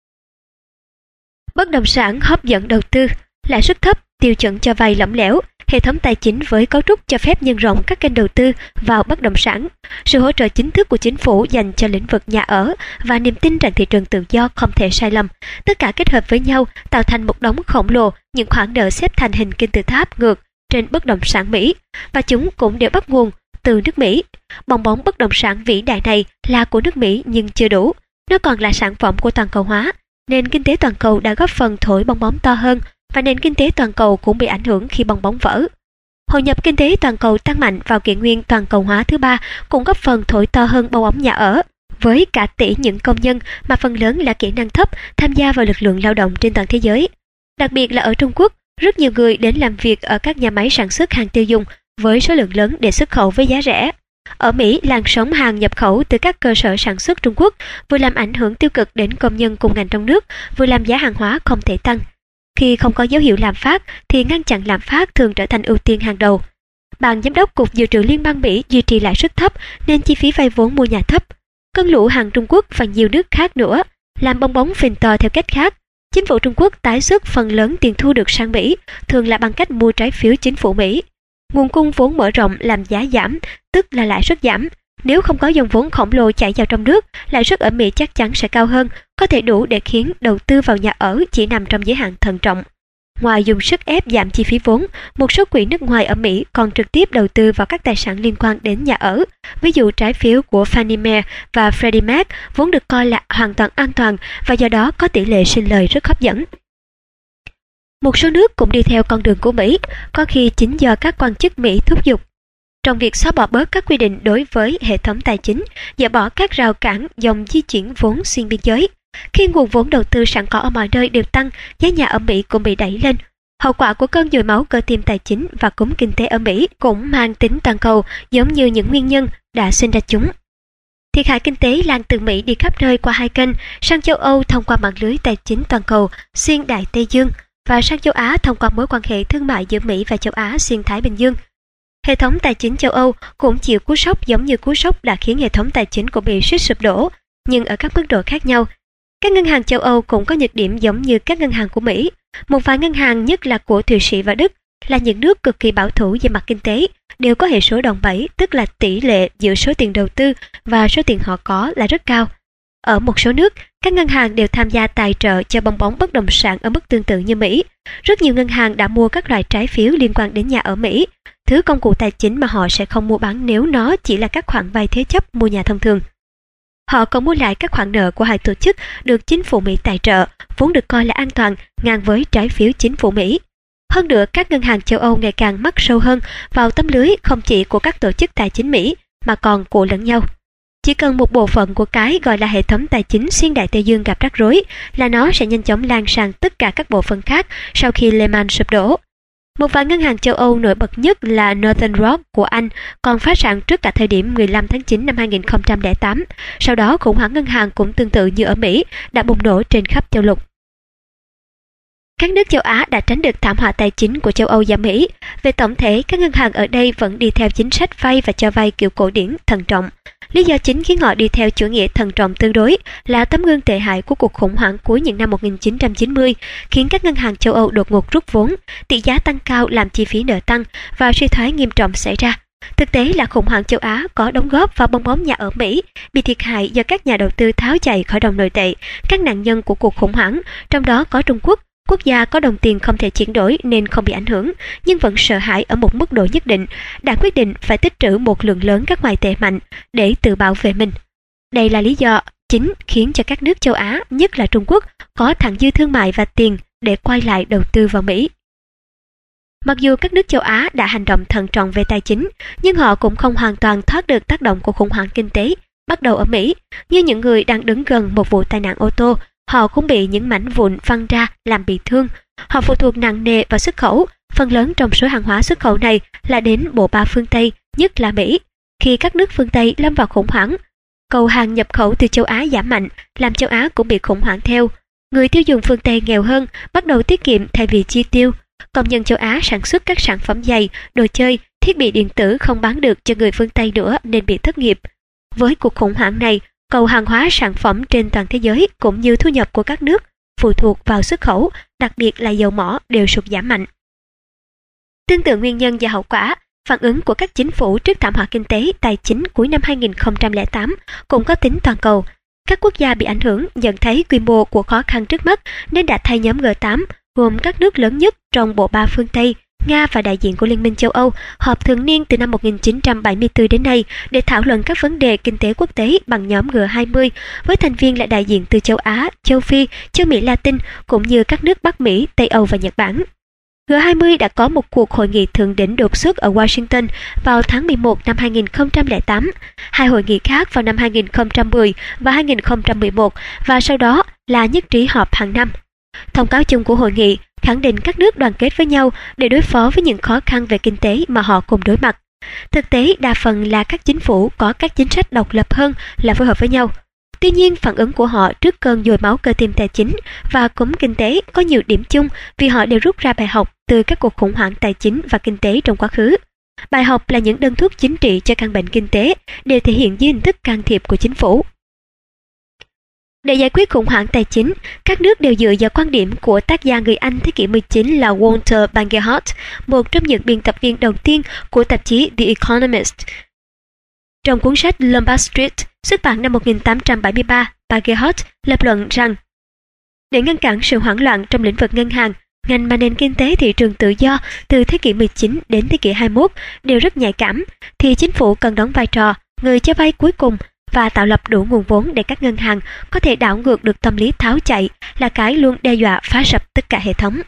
Bất động sản hấp dẫn đầu tư, lãi suất thấp, tiêu chuẩn cho vay lỏng lẻo, hệ thống tài chính với cấu trúc cho phép nhân rộng các kênh đầu tư vào bất động sản, sự hỗ trợ chính thức của chính phủ dành cho lĩnh vực nhà ở và niềm tin rằng thị trường tự do không thể sai lầm. Tất cả kết hợp với nhau tạo thành một đống khổng lồ những khoản nợ xếp thành hình kim tự tháp ngược trên bất động sản Mỹ, và chúng cũng đều bắt nguồn từ nước Mỹ. Bong bóng bất động sản vĩ đại này là của nước Mỹ nhưng chưa đủ, nó còn là sản phẩm của toàn cầu hóa. Nền kinh tế toàn cầu đã góp phần thổi bong bóng to hơn, và nền kinh tế toàn cầu cũng bị ảnh hưởng khi bong bóng vỡ. Hội nhập kinh tế toàn cầu tăng mạnh vào kỷ nguyên toàn cầu hóa thứ 3 cũng góp phần thổi to hơn bong bóng nhà ở, với cả tỷ những công nhân mà phần lớn là kỹ năng thấp tham gia vào lực lượng lao động trên toàn thế giới. Đặc biệt là ở Trung Quốc, rất nhiều người đến làm việc ở các nhà máy sản xuất hàng tiêu dùng với số lượng lớn để xuất khẩu với giá rẻ. Ở Mỹ, làn sóng hàng nhập khẩu từ các cơ sở sản xuất Trung Quốc vừa làm ảnh hưởng tiêu cực đến công nhân cùng ngành trong nước, vừa làm giá hàng hóa không thể tăng. Khi không có dấu hiệu lạm phát thì ngăn chặn lạm phát thường trở thành ưu tiên hàng đầu. Ban giám đốc Cục Dự trữ Liên bang Mỹ duy trì lãi suất thấp nên chi phí vay vốn mua nhà thấp. Cơn lũ hàng Trung Quốc và nhiều nước khác nữa làm bong bóng phình to theo cách khác. Chính phủ Trung Quốc tái xuất phần lớn tiền thu được sang Mỹ, thường là bằng cách mua trái phiếu chính phủ Mỹ. Nguồn cung vốn mở rộng làm giá giảm, tức là lãi suất giảm. Nếu không có dòng vốn khổng lồ chảy vào trong nước, lãi suất ở Mỹ chắc chắn sẽ cao hơn, có thể đủ để khiến đầu tư vào nhà ở chỉ nằm trong giới hạn thận trọng. Ngoài dùng sức ép giảm chi phí vốn, một số quỹ nước ngoài ở Mỹ còn trực tiếp đầu tư vào các tài sản liên quan đến nhà ở. Ví dụ trái phiếu của Fannie Mae và Freddie Mac vốn được coi là hoàn toàn an toàn và do đó có tỷ lệ sinh lời rất hấp dẫn. Một số nước cũng đi theo con đường của Mỹ, có khi chính do các quan chức Mỹ thúc giục. Trong việc xóa bỏ bớt các quy định đối với hệ thống tài chính, dỡ bỏ các rào cản dòng di chuyển vốn xuyên biên giới. Khi nguồn vốn đầu tư sẵn có ở mọi nơi đều tăng, giá nhà ở Mỹ cũng bị đẩy lên. Hậu quả của cơn dồi máu cơ tim tài chính và cúm kinh tế ở Mỹ cũng mang tính toàn cầu, giống như những nguyên nhân đã sinh ra chúng. Thiệt hại kinh tế lan từ Mỹ đi khắp nơi qua 2 kênh, sang châu Âu thông qua mạng lưới tài chính toàn cầu xuyên Đại Tây Dương và sang châu Á thông qua mối quan hệ thương mại giữa Mỹ và châu Á xuyên Thái Bình Dương. Hệ thống tài chính châu Âu cũng chịu cú sốc giống như cú sốc đã khiến hệ thống tài chính của Mỹ suýt sụp đổ, nhưng ở các mức độ khác nhau. Các ngân hàng châu Âu cũng có nhược điểm giống như các ngân hàng của Mỹ. Một vài ngân hàng, nhất là của Thụy Sĩ và Đức, là những nước cực kỳ bảo thủ về mặt kinh tế, đều có hệ số đòn bẩy, tức là tỷ lệ giữa số tiền đầu tư và số tiền họ có là rất cao. Ở một số nước, các ngân hàng đều tham gia tài trợ cho bong bóng bất động sản ở mức tương tự như Mỹ. Rất nhiều ngân hàng đã mua các loại trái phiếu liên quan đến nhà ở Mỹ, thứ công cụ tài chính mà họ sẽ không mua bán nếu nó chỉ là các khoản vay thế chấp mua nhà thông thường. Họ còn mua lại các khoản nợ của hai tổ chức được chính phủ Mỹ tài trợ, vốn được coi là an toàn, ngang với trái phiếu chính phủ Mỹ. Hơn nữa, các ngân hàng châu Âu ngày càng mắc sâu hơn vào tấm lưới không chỉ của các tổ chức tài chính Mỹ, mà còn của lẫn nhau. Chỉ cần một bộ phận của cái gọi là hệ thống tài chính xuyên Đại Tây Dương gặp rắc rối là nó sẽ nhanh chóng lan sang tất cả các bộ phận khác sau khi Lehman sụp đổ. Một vài ngân hàng châu Âu nổi bật nhất là Northern Rock của Anh còn phá sản trước cả thời điểm 15 tháng 9 năm 2008. Sau đó khủng hoảng ngân hàng cũng tương tự như ở Mỹ đã bùng nổ trên khắp châu lục. Các nước châu Á đã tránh được thảm họa tài chính của châu Âu và Mỹ. Về tổng thể, các ngân hàng ở đây vẫn đi theo chính sách vay và cho vay kiểu cổ điển, thận trọng. Lý do chính khiến họ đi theo chủ nghĩa thận trọng tương đối là tấm gương tệ hại của cuộc khủng hoảng cuối những năm 1990, khiến các ngân hàng châu Âu đột ngột rút vốn, tỷ giá tăng cao làm chi phí nợ tăng và suy thoái nghiêm trọng xảy ra. Thực tế là khủng hoảng châu Á có đóng góp vào bong bóng nhà ở Mỹ bị thiệt hại do các nhà đầu tư tháo chạy khỏi đồng nội tệ, các nạn nhân của cuộc khủng hoảng, trong đó có Trung Quốc. Quốc gia có đồng tiền không thể chuyển đổi nên không bị ảnh hưởng, nhưng vẫn sợ hãi ở một mức độ nhất định, đã quyết định phải tích trữ một lượng lớn các ngoại tệ mạnh để tự bảo vệ mình. Đây là lý do chính khiến cho các nước châu Á, nhất là Trung Quốc, có thặng dư thương mại và tiền để quay lại đầu tư vào Mỹ. Mặc dù các nước châu Á đã hành động thận trọng về tài chính, nhưng họ cũng không hoàn toàn thoát được tác động của khủng hoảng kinh tế bắt đầu ở Mỹ. Như những người đang đứng gần một vụ tai nạn ô tô, họ cũng bị những mảnh vụn văng ra làm bị thương. Họ phụ thuộc nặng nề vào xuất khẩu, phần lớn trong số hàng hóa xuất khẩu này là đến bộ ba phương Tây, nhất là Mỹ. Khi các nước phương Tây lâm vào khủng hoảng, cầu hàng nhập khẩu từ châu Á giảm mạnh, làm châu Á cũng bị khủng hoảng theo. Người tiêu dùng phương Tây nghèo hơn, bắt đầu tiết kiệm thay vì chi tiêu. Công nhân châu Á sản xuất các sản phẩm giày, đồ chơi, thiết bị điện tử không bán được cho người phương Tây nữa nên bị thất nghiệp. Với cuộc khủng hoảng này, cầu hàng hóa sản phẩm trên toàn thế giới cũng như thu nhập của các nước phụ thuộc vào xuất khẩu, đặc biệt là dầu mỏ đều sụt giảm mạnh. Tương tự nguyên nhân và hậu quả, phản ứng của các chính phủ trước thảm họa kinh tế tài chính cuối năm 2008 cũng có tính toàn cầu. Các quốc gia bị ảnh hưởng nhận thấy quy mô của khó khăn trước mắt nên đã thay nhóm G8, gồm các nước lớn nhất trong bộ ba phương Tây, Nga và đại diện của Liên minh châu Âu, họp thường niên từ năm 1974 đến nay để thảo luận các vấn đề kinh tế quốc tế bằng nhóm G20, với thành viên là đại diện từ châu Á, châu Phi, châu Mỹ Latin cũng như các nước Bắc Mỹ, Tây Âu và Nhật Bản. G20 đã có một cuộc hội nghị thượng đỉnh đột xuất ở Washington vào tháng 11 năm 2008, hai hội nghị khác vào năm 2010 và 2011 và sau đó là nhất trí họp hàng năm. Thông cáo chung của hội nghị khẳng định các nước đoàn kết với nhau để đối phó với những khó khăn về kinh tế mà họ cùng đối mặt. Thực tế, đa phần là các chính phủ có các chính sách độc lập hơn là phối hợp với nhau. Tuy nhiên, phản ứng của họ trước cơn dồi máu cơ tim tài chính và cúm kinh tế có nhiều điểm chung vì họ đều rút ra bài học từ các cuộc khủng hoảng tài chính và kinh tế trong quá khứ. Bài học là những đơn thuốc chính trị cho căn bệnh kinh tế đều thể hiện dưới hình thức can thiệp của chính phủ. Để giải quyết khủng hoảng tài chính, các nước đều dựa vào quan điểm của tác gia người Anh thế kỷ 19 là Walter Bangerhart, một trong những biên tập viên đầu tiên của tạp chí The Economist. Trong cuốn sách Lombard Street, xuất bản năm 1873, Bangerhart lập luận rằng để ngăn cản sự hoảng loạn trong lĩnh vực ngân hàng, ngành mà nền kinh tế thị trường tự do từ thế kỷ 19 đến thế kỷ 21 đều rất nhạy cảm, thì chính phủ cần đóng vai trò người cho vay cuối cùng và tạo lập đủ nguồn vốn để các ngân hàng có thể đảo ngược được tâm lý tháo chạy là cái luôn đe dọa phá sập tất cả hệ thống.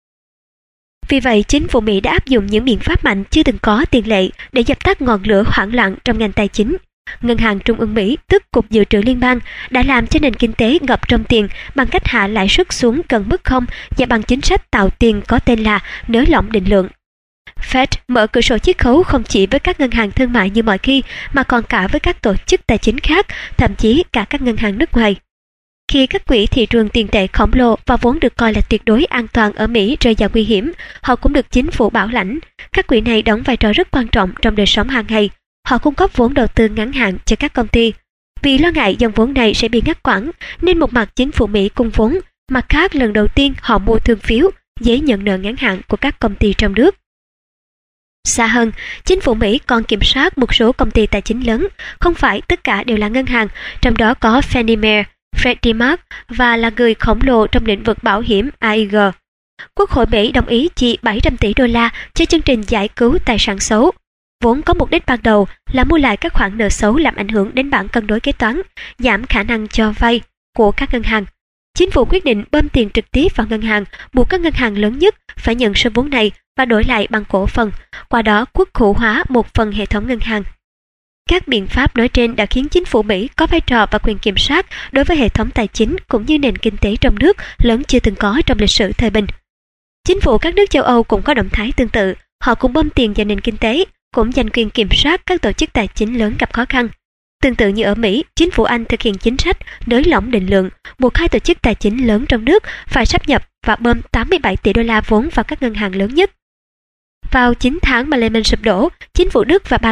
Vì vậy, chính phủ Mỹ đã áp dụng những biện pháp mạnh chưa từng có tiền lệ để dập tắt ngọn lửa hoảng loạn trong ngành tài chính. Ngân hàng Trung ương Mỹ, tức Cục Dự trữ Liên bang, đã làm cho nền kinh tế ngập trong tiền bằng cách hạ lãi suất xuống gần mức không và bằng chính sách tạo tiền có tên là nới lỏng định lượng. Fed mở cửa sổ chiết khấu không chỉ với các ngân hàng thương mại như mọi khi mà còn cả với các tổ chức tài chính khác, thậm chí cả các ngân hàng nước ngoài. Khi các quỹ thị trường tiền tệ khổng lồ và vốn được coi là tuyệt đối an toàn ở Mỹ rơi vào nguy hiểm, họ cũng được chính phủ bảo lãnh. Các quỹ này đóng vai trò rất quan trọng trong đời sống hàng ngày. Họ cung cấp vốn đầu tư ngắn hạn cho các công ty. Vì lo ngại dòng vốn này sẽ bị ngắt quãng, nên một mặt chính phủ Mỹ cung vốn, mặt khác lần đầu tiên họ mua thương phiếu, giấy nhận nợ ngắn hạn của các công ty trong nước. Xa hơn, chính phủ Mỹ còn kiểm soát một số công ty tài chính lớn, không phải tất cả đều là ngân hàng, trong đó có Fannie Mae, Freddie Mac và là người khổng lồ trong lĩnh vực bảo hiểm AIG. Quốc hội Mỹ đồng ý chi 700 tỷ đô la cho chương trình giải cứu tài sản xấu. Vốn có mục đích ban đầu là mua lại các khoản nợ xấu làm ảnh hưởng đến bảng cân đối kế toán, giảm khả năng cho vay của các ngân hàng. Chính phủ quyết định bơm tiền trực tiếp vào ngân hàng, buộc các ngân hàng lớn nhất phải nhận số vốn này và đổi lại bằng cổ phần, qua đó quốc hữu hóa một phần hệ thống ngân hàng. Các biện pháp nói trên đã khiến chính phủ Mỹ có vai trò và quyền kiểm soát đối với hệ thống tài chính cũng như nền kinh tế trong nước lớn chưa từng có trong lịch sử thời bình. Chính phủ các nước châu Âu cũng có động thái tương tự, họ cũng bơm tiền vào nền kinh tế, cũng giành quyền kiểm soát các tổ chức tài chính lớn gặp khó khăn. Tương tự như ở Mỹ, chính phủ Anh thực hiện chính sách nới lỏng định lượng, buộc hai tổ chức tài chính lớn trong nước phải sáp nhập và bơm 87 tỷ đô la vốn vào các ngân hàng lớn nhất. Vào 9 tháng mà Liên minh sụp đổ, chính phủ Đức và 3 nước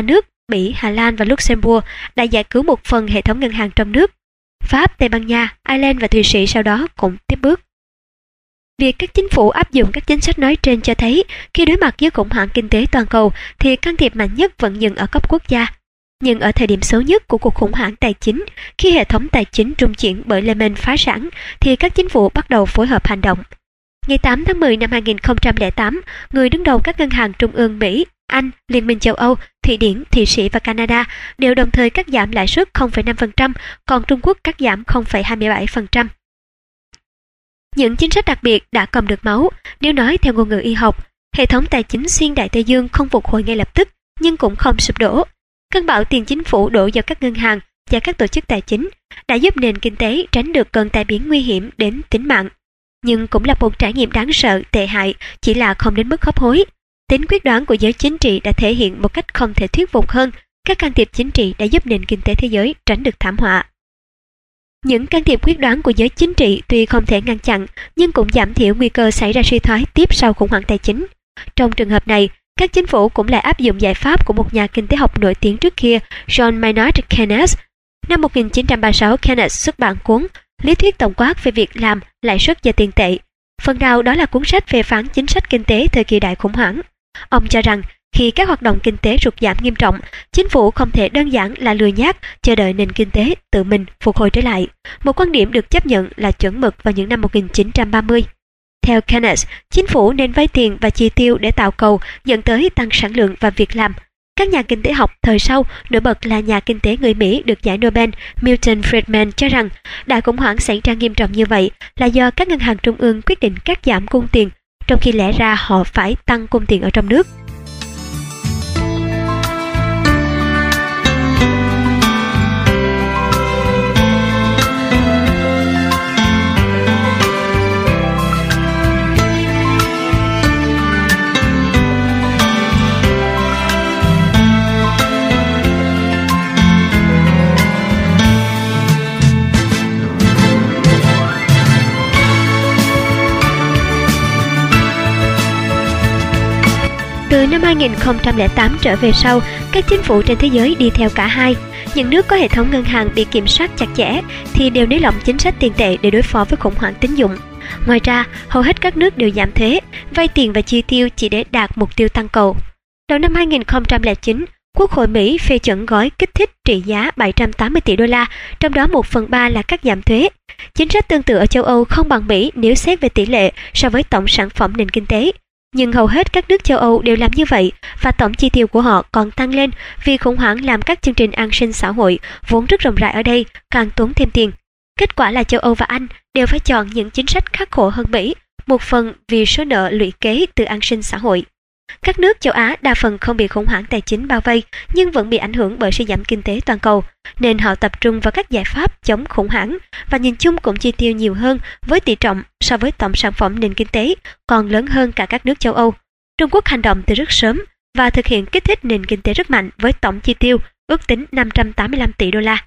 Bỉ, Hà Lan và Luxembourg đã giải cứu một phần hệ thống ngân hàng trong nước. Pháp, Tây Ban Nha, Ireland và Thụy Sĩ sau đó cũng tiếp bước. Việc các chính phủ áp dụng các chính sách nói trên cho thấy khi đối mặt với khủng hoảng kinh tế toàn cầu thì can thiệp mạnh nhất vẫn dừng ở cấp quốc gia. Nhưng ở thời điểm xấu nhất của cuộc khủng hoảng tài chính, khi hệ thống tài chính trung chuyển bởi Lehman phá sản, thì các chính phủ bắt đầu phối hợp hành động. Ngày 8 tháng 10 năm 2008, người đứng đầu các ngân hàng trung ương Mỹ, Anh, Liên minh châu Âu, Thụy Điển, Thụy Sĩ và Canada đều đồng thời cắt giảm lãi suất 0,5%, còn Trung Quốc cắt giảm 0,27%. Những chính sách đặc biệt đã cầm được máu. Nếu nói theo ngôn ngữ y học, hệ thống tài chính xuyên Đại Tây Dương không phục hồi ngay lập tức, nhưng cũng không sụp đổ. Cơn bão tiền chính phủ đổ vào các ngân hàng và các tổ chức tài chính đã giúp nền kinh tế tránh được cơn tai biến nguy hiểm đến tính mạng. Nhưng cũng là một trải nghiệm đáng sợ, tệ hại, chỉ là không đến mức hấp hối. Tính quyết đoán của giới chính trị đã thể hiện một cách không thể thuyết phục hơn. Các can thiệp chính trị đã giúp nền kinh tế thế giới tránh được thảm họa. Những can thiệp quyết đoán của giới chính trị tuy không thể ngăn chặn, nhưng cũng giảm thiểu nguy cơ xảy ra suy thoái tiếp sau khủng hoảng tài chính. Trong trường hợp này, các chính phủ cũng lại áp dụng giải pháp của một nhà kinh tế học nổi tiếng trước kia, John Maynard Keynes. Năm 1936, Keynes xuất bản cuốn Lý thuyết tổng quát về việc làm, lãi suất và tiền tệ. Phần đầu đó là cuốn sách phê phán chính sách kinh tế thời kỳ đại khủng hoảng. Ông cho rằng khi các hoạt động kinh tế sụt giảm nghiêm trọng, chính phủ không thể đơn giản là lười nhác chờ đợi nền kinh tế tự mình phục hồi trở lại, một quan điểm được chấp nhận là chuẩn mực vào những năm 1930. Theo Keynes, chính phủ nên vay tiền và chi tiêu để tạo cầu, dẫn tới tăng sản lượng và việc làm. Các nhà kinh tế học thời sau, nổi bật là nhà kinh tế người Mỹ được giải Nobel Milton Friedman cho rằng đại khủng hoảng xảy ra nghiêm trọng như vậy là do các ngân hàng trung ương quyết định cắt giảm cung tiền, trong khi lẽ ra họ phải tăng cung tiền ở trong nước. Từ năm 2008 trở về sau, các chính phủ trên thế giới đi theo cả hai. Những nước có hệ thống ngân hàng bị kiểm soát chặt chẽ thì đều nới lỏng chính sách tiền tệ để đối phó với khủng hoảng tín dụng. Ngoài ra, hầu hết các nước đều giảm thuế, vay tiền và chi tiêu chỉ để đạt mục tiêu tăng cầu. Đầu năm 2009, Quốc hội Mỹ phê chuẩn gói kích thích trị giá 780 tỷ đô la, trong đó 1/3 là cắt giảm thuế. Chính sách tương tự ở châu Âu không bằng Mỹ nếu xét về tỷ lệ so với tổng sản phẩm nền kinh tế. Nhưng hầu hết các nước châu Âu đều làm như vậy và tổng chi tiêu của họ còn tăng lên vì khủng hoảng làm các chương trình an sinh xã hội vốn rất rộng rãi ở đây càng tốn thêm tiền. Kết quả là châu Âu và Anh đều phải chọn những chính sách khắc khổ hơn Mỹ, một phần vì số nợ lũy kế từ an sinh xã hội. Các nước châu Á đa phần không bị khủng hoảng tài chính bao vây nhưng vẫn bị ảnh hưởng bởi suy giảm kinh tế toàn cầu, nên họ tập trung vào các giải pháp chống khủng hoảng và nhìn chung cũng chi tiêu nhiều hơn với tỷ trọng so với tổng sản phẩm nền kinh tế còn lớn hơn cả các nước châu Âu. Trung Quốc hành động từ rất sớm và thực hiện kích thích nền kinh tế rất mạnh với tổng chi tiêu ước tính 585 tỷ đô la.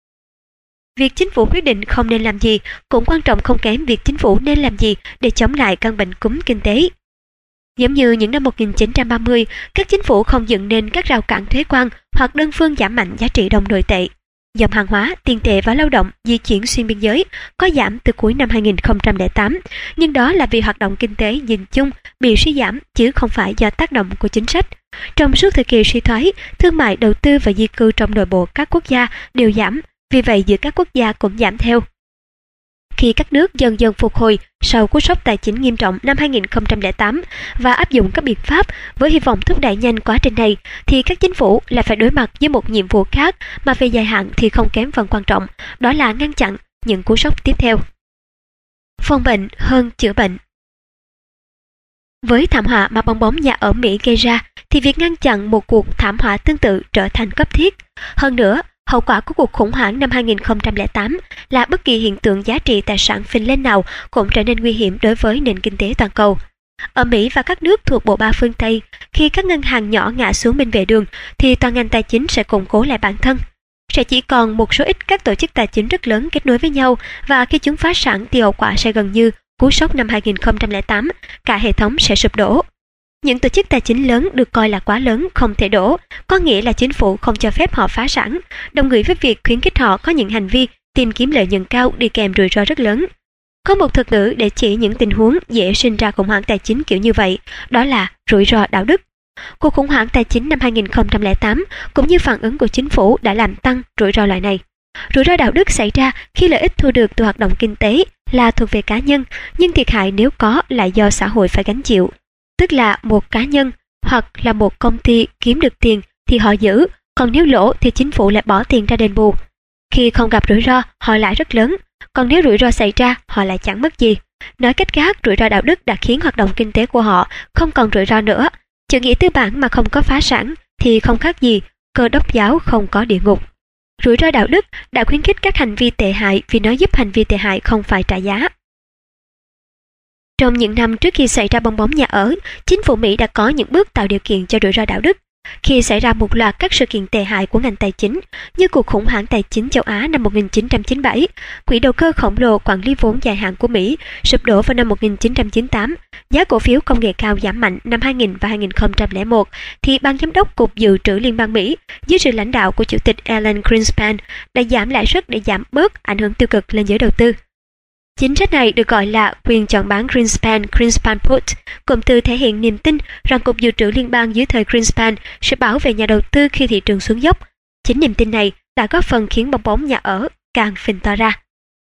Việc chính phủ quyết định không nên làm gì cũng quan trọng không kém việc chính phủ nên làm gì để chống lại căn bệnh cúm kinh tế. Giống như những năm 1930, các chính phủ không dựng nên các rào cản thuế quan hoặc đơn phương giảm mạnh giá trị đồng nội tệ. Dòng hàng hóa, tiền tệ và lao động di chuyển xuyên biên giới có giảm từ cuối năm 2008, nhưng đó là vì hoạt động kinh tế nhìn chung bị suy giảm chứ không phải do tác động của chính sách. Trong suốt thời kỳ suy thoái, thương mại, đầu tư và di cư trong nội bộ các quốc gia đều giảm, vì vậy giữa các quốc gia cũng giảm theo. Khi các nước dần dần phục hồi sau cú sốc tài chính nghiêm trọng năm 2008 và áp dụng các biện pháp với hy vọng thúc đẩy nhanh quá trình này, thì các chính phủ lại phải đối mặt với một nhiệm vụ khác mà về dài hạn thì không kém phần quan trọng, đó là ngăn chặn những cú sốc tiếp theo. Phòng bệnh hơn chữa bệnh. Với thảm họa mà bong bóng nhà ở Mỹ gây ra, thì việc ngăn chặn một cuộc thảm họa tương tự trở thành cấp thiết. Hơn nữa, hậu quả của cuộc khủng hoảng năm 2008 là bất kỳ hiện tượng giá trị tài sản phình lên nào cũng trở nên nguy hiểm đối với nền kinh tế toàn cầu. Ở Mỹ và các nước thuộc bộ ba phương Tây, khi các ngân hàng nhỏ ngã xuống bên vệ đường, thì toàn ngành tài chính sẽ củng cố lại bản thân. Sẽ chỉ còn một số ít các tổ chức tài chính rất lớn kết nối với nhau, và khi chúng phá sản thì hậu quả sẽ gần như cú sốc năm 2008, cả hệ thống sẽ sụp đổ. Những tổ chức tài chính lớn được coi là quá lớn, không thể đổ, có nghĩa là chính phủ không cho phép họ phá sản, đồng nghĩa với việc khuyến khích họ có những hành vi tìm kiếm lợi nhuận cao đi kèm rủi ro rất lớn. Có một thuật ngữ để chỉ những tình huống dễ sinh ra khủng hoảng tài chính kiểu như vậy, đó là rủi ro đạo đức. Cuộc khủng hoảng tài chính năm 2008 cũng như phản ứng của chính phủ đã làm tăng rủi ro loại này. Rủi ro đạo đức xảy ra khi lợi ích thu được từ hoạt động kinh tế là thuộc về cá nhân, nhưng thiệt hại nếu có là do xã hội phải gánh chịu. Tức là một cá nhân hoặc là một công ty kiếm được tiền thì họ giữ, còn nếu lỗ thì chính phủ lại bỏ tiền ra đền bù. Khi không gặp rủi ro, họ lãi rất lớn, còn nếu rủi ro xảy ra, họ lại chẳng mất gì. Nói cách khác, rủi ro đạo đức đã khiến hoạt động kinh tế của họ không còn rủi ro nữa. Chủ nghĩa tư bản mà không có phá sản thì không khác gì Cơ Đốc giáo không có địa ngục. Rủi ro đạo đức đã khuyến khích các hành vi tệ hại vì nó giúp hành vi tệ hại không phải trả giá. Trong những năm trước khi xảy ra bong bóng nhà ở, chính phủ Mỹ đã có những bước tạo điều kiện cho rủi ro đạo đức. Khi xảy ra một loạt các sự kiện tệ hại của ngành tài chính, như cuộc khủng hoảng tài chính châu Á năm 1997, quỹ đầu cơ khổng lồ quản lý vốn dài hạn của Mỹ sụp đổ vào năm 1998, giá cổ phiếu công nghệ cao giảm mạnh năm 2000 và 2001, thì Ban Giám đốc Cục Dự trữ Liên bang Mỹ, dưới sự lãnh đạo của Chủ tịch Alan Greenspan, đã giảm lãi suất để giảm bớt ảnh hưởng tiêu cực lên giới đầu tư. Chính sách này được gọi là quyền chọn bán Greenspan Put, cụm từ thể hiện niềm tin rằng Cục Dự trữ Liên bang dưới thời Greenspan sẽ bảo vệ nhà đầu tư khi thị trường xuống dốc. Chính niềm tin này đã góp phần khiến bong bóng nhà ở càng phình to ra.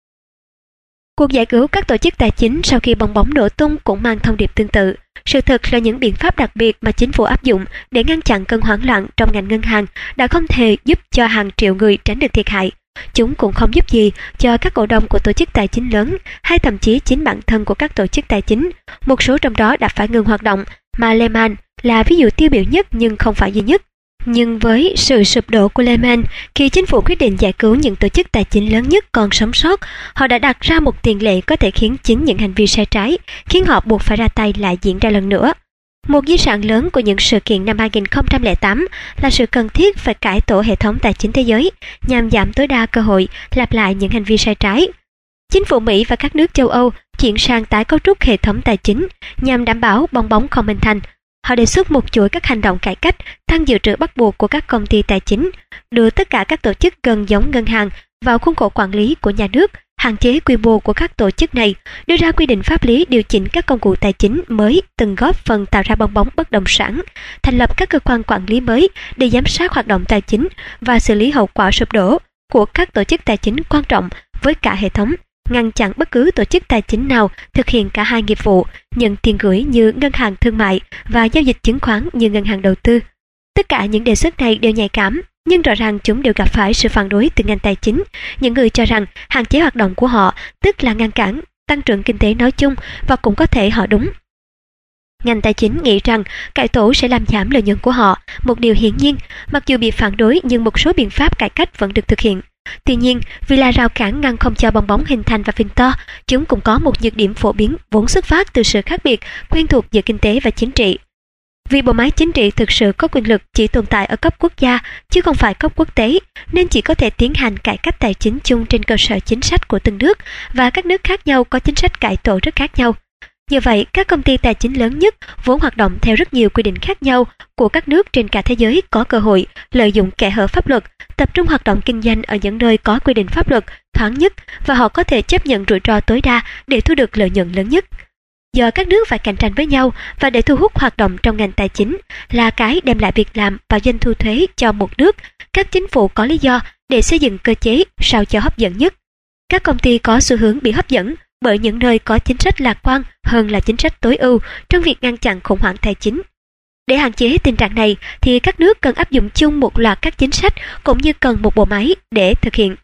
Cuộc giải cứu các tổ chức tài chính sau khi bong bóng nổ tung cũng mang thông điệp tương tự. Sự thật là những biện pháp đặc biệt mà chính phủ áp dụng để ngăn chặn cơn hoảng loạn trong ngành ngân hàng đã không thể giúp cho hàng triệu người tránh được thiệt hại. Chúng cũng không giúp gì cho các cổ đông của tổ chức tài chính lớn hay thậm chí chính bản thân của các tổ chức tài chính. Một số trong đó đã phải ngừng hoạt động, mà Lehman là ví dụ tiêu biểu nhất nhưng không phải duy nhất. Nhưng với sự sụp đổ của Lehman, khi chính phủ quyết định giải cứu những tổ chức tài chính lớn nhất còn sống sót, họ đã đặt ra một tiền lệ có thể khiến chính những hành vi sai trái, khiến họ buộc phải ra tay lại diễn ra lần nữa. Một di sản lớn của những sự kiện năm 2008 là sự cần thiết phải cải tổ hệ thống tài chính thế giới nhằm giảm tối đa cơ hội lặp lại những hành vi sai trái. Chính phủ Mỹ và các nước châu Âu chuyển sang tái cấu trúc hệ thống tài chính nhằm đảm bảo bong bóng không hình thành. Họ đề xuất một chuỗi các hành động cải cách, tăng dự trữ bắt buộc của các công ty tài chính, đưa tất cả các tổ chức gần giống ngân hàng vào khuôn khổ quản lý của nhà nước, hạn chế quy mô của các tổ chức này, đưa ra quy định pháp lý điều chỉnh các công cụ tài chính mới từng góp phần tạo ra bong bóng bất động sản, thành lập các cơ quan quản lý mới để giám sát hoạt động tài chính và xử lý hậu quả sụp đổ của các tổ chức tài chính quan trọng với cả hệ thống, ngăn chặn bất cứ tổ chức tài chính nào thực hiện cả hai nghiệp vụ, nhận tiền gửi như ngân hàng thương mại và giao dịch chứng khoán như ngân hàng đầu tư. Tất cả những đề xuất này đều nhạy cảm, nhưng rõ ràng chúng đều gặp phải sự phản đối từ ngành tài chính. Những người cho rằng hạn chế hoạt động của họ tức là ngăn cản tăng trưởng kinh tế nói chung, và cũng có thể họ đúng. Ngành tài chính nghĩ rằng cải tổ sẽ làm giảm lợi nhuận của họ, một điều hiển nhiên. Mặc dù bị phản đối nhưng một số biện pháp cải cách vẫn được thực hiện. Tuy nhiên, vì là rào cản ngăn không cho bong bóng hình thành và phình to, chúng cũng có một nhược điểm phổ biến vốn xuất phát từ sự khác biệt quen thuộc giữa kinh tế và chính trị. Vì bộ máy chính trị thực sự có quyền lực chỉ tồn tại ở cấp quốc gia chứ không phải cấp quốc tế, nên chỉ có thể tiến hành cải cách tài chính chung trên cơ sở chính sách của từng nước, và các nước khác nhau có chính sách cải tổ rất khác nhau. Như vậy, các công ty tài chính lớn nhất vốn hoạt động theo rất nhiều quy định khác nhau của các nước trên cả thế giới có cơ hội lợi dụng kẽ hở pháp luật, tập trung hoạt động kinh doanh ở những nơi có quy định pháp luật thoáng nhất, và họ có thể chấp nhận rủi ro tối đa để thu được lợi nhuận lớn nhất. Do các nước phải cạnh tranh với nhau và để thu hút hoạt động trong ngành tài chính là cái đem lại việc làm và doanh thu thuế cho một nước, các chính phủ có lý do để xây dựng cơ chế sao cho hấp dẫn nhất. Các công ty có xu hướng bị hấp dẫn bởi những nơi có chính sách lạc quan hơn là chính sách tối ưu trong việc ngăn chặn khủng hoảng tài chính. Để hạn chế tình trạng này thì các nước cần áp dụng chung một loạt các chính sách cũng như cần một bộ máy để thực hiện.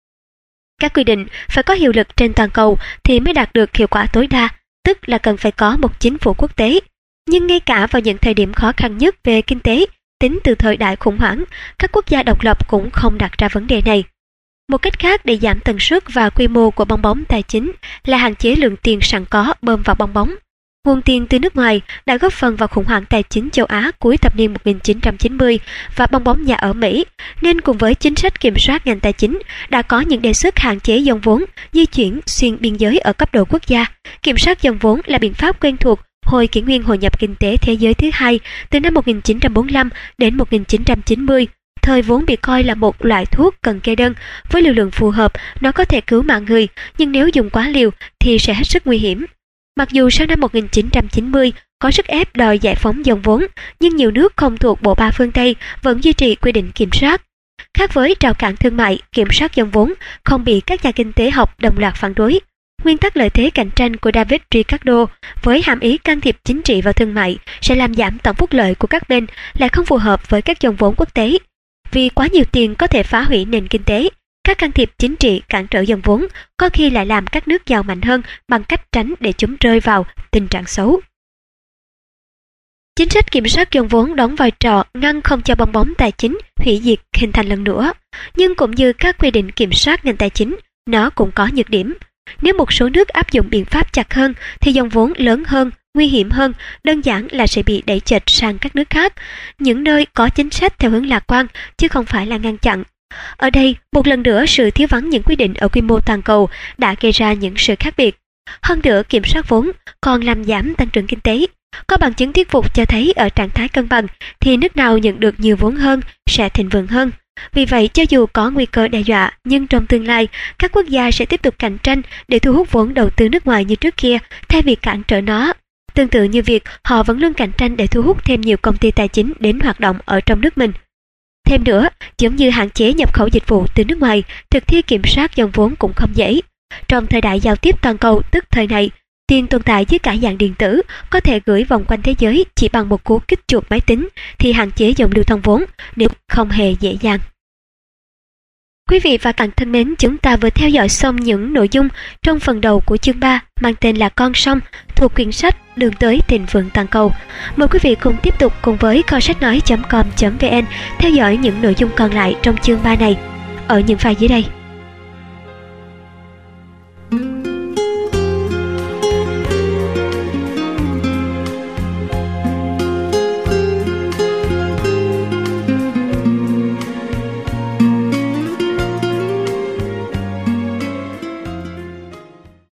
Các quy định phải có hiệu lực trên toàn cầu thì mới đạt được hiệu quả tối đa, tức là cần phải có một chính phủ quốc tế. Nhưng ngay cả vào những thời điểm khó khăn nhất về kinh tế, tính từ thời đại khủng hoảng, các quốc gia độc lập cũng không đặt ra vấn đề này. Một cách khác để giảm tần suất và quy mô của bong bóng tài chính là hạn chế lượng tiền sẵn có bơm vào bong bóng. Nguồn tiền từ nước ngoài đã góp phần vào khủng hoảng tài chính châu Á cuối thập niên 1990 và bong bóng nhà ở Mỹ, nên cùng với chính sách kiểm soát ngành tài chính đã có những đề xuất hạn chế dòng vốn di chuyển xuyên biên giới ở cấp độ quốc gia. Kiểm soát dòng vốn là biện pháp quen thuộc hồi kỷ nguyên hội nhập kinh tế thế giới thứ hai từ năm 1945 đến 1990. Thời vốn bị coi là một loại thuốc cần kê đơn, với liều lượng phù hợp, nó có thể cứu mạng người, nhưng nếu dùng quá liều thì sẽ hết sức nguy hiểm. Mặc dù sau năm 1990 có sức ép đòi giải phóng dòng vốn, nhưng nhiều nước không thuộc bộ ba phương Tây vẫn duy trì quy định kiểm soát. Khác với rào cản thương mại, kiểm soát dòng vốn không bị các nhà kinh tế học đồng loạt phản đối. Nguyên tắc lợi thế cạnh tranh của David Ricardo với hàm ý can thiệp chính trị vào thương mại sẽ làm giảm tổng phúc lợi của các bên lại không phù hợp với các dòng vốn quốc tế. Vì quá nhiều tiền có thể phá hủy nền kinh tế, các can thiệp chính trị cản trở dòng vốn có khi lại làm các nước giàu mạnh hơn bằng cách tránh để chúng rơi vào tình trạng xấu. Chính sách kiểm soát dòng vốn đóng vai trò ngăn không cho bong bóng tài chính hủy diệt hình thành lần nữa, nhưng cũng như các quy định kiểm soát ngành tài chính, nó cũng có nhược điểm. Nếu một số nước áp dụng biện pháp chặt hơn thì dòng vốn lớn hơn, nguy hiểm hơn, đơn giản là sẽ bị đẩy chệch sang các nước khác, những nơi có chính sách theo hướng lạc quan chứ không phải là ngăn chặn. Ở đây, một lần nữa sự thiếu vắng những quy định ở quy mô toàn cầu đã gây ra những sự khác biệt. Hơn nữa, kiểm soát vốn còn làm giảm tăng trưởng kinh tế. Có bằng chứng thuyết phục cho thấy ở trạng thái cân bằng thì nước nào nhận được nhiều vốn hơn sẽ thịnh vượng hơn. Vì vậy, cho dù có nguy cơ đe dọa, nhưng trong tương lai, các quốc gia sẽ tiếp tục cạnh tranh để thu hút vốn đầu tư nước ngoài như trước kia, thay vì cản trở nó. Tương tự như việc họ vẫn luôn cạnh tranh để thu hút thêm nhiều công ty tài chính đến hoạt động ở trong nước mình. Thêm nữa, giống như hạn chế nhập khẩu dịch vụ từ nước ngoài, thực thi kiểm soát dòng vốn cũng không dễ. Trong thời đại giao tiếp toàn cầu, tức thời này, tiền tồn tại dưới cả dạng điện tử có thể gửi vòng quanh thế giới chỉ bằng một cú kích chuột máy tính, thì hạn chế dòng lưu thông vốn nếu không hề dễ dàng. Quý vị và các bạn thân mến, chúng ta vừa theo dõi xong những nội dung trong phần đầu của chương 3 mang tên là Con sông thuộc quyển sách Đường tới thịnh vượng toàn cầu. Mời quý vị cùng tiếp tục cùng với kho sách nói.com.vn theo dõi những nội dung còn lại trong chương 3 này ở những file dưới đây.